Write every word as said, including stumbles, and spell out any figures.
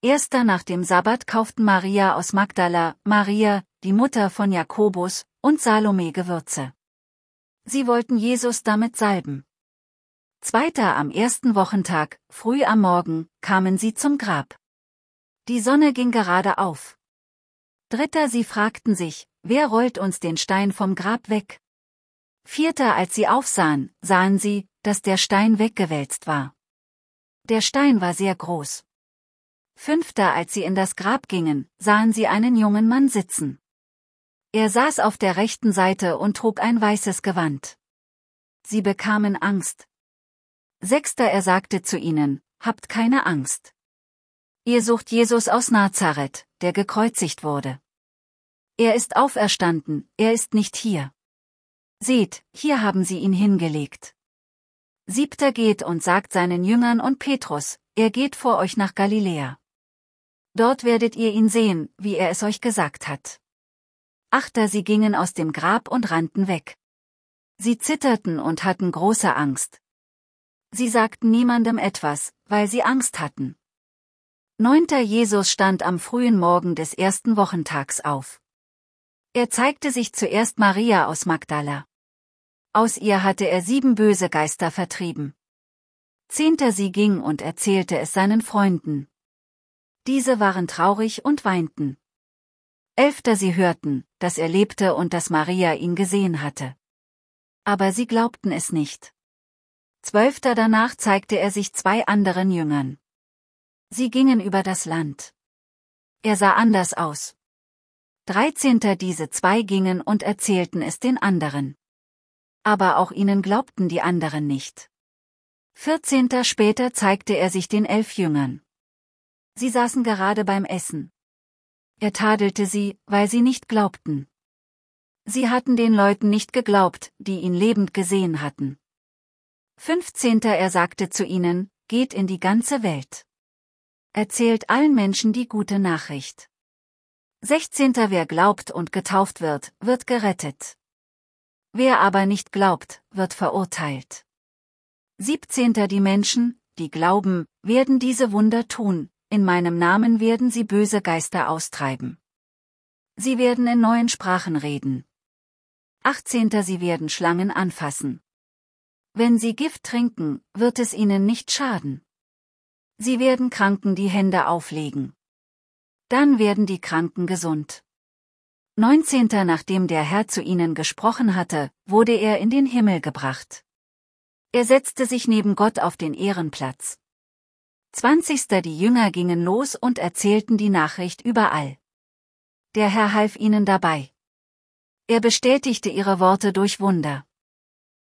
Erster nach dem Sabbat kauften Maria aus Magdala, Maria, die Mutter von Jakobus, und Salome Gewürze. Sie wollten Jesus damit salben. Zweiter am ersten Wochentag, früh am Morgen, kamen sie zum Grab. Die Sonne ging gerade auf. Dritter, sie fragten sich, wer rollt uns den Stein vom Grab weg? Vierter, als sie aufsahen, sahen sie, dass der Stein weggewälzt war. Der Stein war sehr groß. Fünfter, als sie in das Grab gingen, sahen sie einen jungen Mann sitzen. Er saß auf der rechten Seite und trug ein weißes Gewand. Sie bekamen Angst. Sechster, er sagte zu ihnen, habt keine Angst. Ihr sucht Jesus aus Nazareth, der gekreuzigt wurde. Er ist auferstanden, er ist nicht hier. Seht, hier haben sie ihn hingelegt. Siebter, geht und sagt seinen Jüngern und Petrus, er geht vor euch nach Galiläa. Dort werdet ihr ihn sehen, wie er es euch gesagt hat. Achter, sie gingen aus dem Grab und rannten weg. Sie zitterten und hatten große Angst. Sie sagten niemandem etwas, weil sie Angst hatten. Neunter, Jesus stand am frühen Morgen des ersten Wochentags auf. Er zeigte sich zuerst Maria aus Magdala. Aus ihr hatte er sieben böse Geister vertrieben. Zehnter, sie ging und erzählte es seinen Freunden. Diese waren traurig und weinten. Elfter, sie hörten, dass er lebte und dass Maria ihn gesehen hatte. Aber sie glaubten es nicht. Zwölfter, danach zeigte er sich zwei anderen Jüngern. Sie gingen über das Land. Er sah anders aus. Dreizehnter, diese zwei gingen und erzählten es den anderen. Aber auch ihnen glaubten die anderen nicht. Vierzehnter, später zeigte er sich den elf Jüngern. Sie saßen gerade beim Essen. Er tadelte sie, weil sie nicht glaubten. Sie hatten den Leuten nicht geglaubt, die ihn lebend gesehen hatten. Fünfzehnter, er sagte zu ihnen, geht in die ganze Welt. Erzählt allen Menschen die gute Nachricht. Sechzehnter, wer glaubt und getauft wird, wird gerettet. Wer aber nicht glaubt, wird verurteilt. Siebzehnter, die Menschen, die glauben, werden diese Wunder tun, in meinem Namen werden sie böse Geister austreiben. Sie werden in neuen Sprachen reden. Achtzehnter, sie werden Schlangen anfassen. Wenn sie Gift trinken, wird es ihnen nicht schaden. Sie werden Kranken die Hände auflegen. Dann werden die Kranken gesund. Neunzehnter, nachdem der Herr zu ihnen gesprochen hatte, wurde er in den Himmel gebracht. Er setzte sich neben Gott auf den Ehrenplatz. Zwanzigster, die Jünger gingen los und erzählten die Nachricht überall. Der Herr half ihnen dabei. Er bestätigte ihre Worte durch Wunder.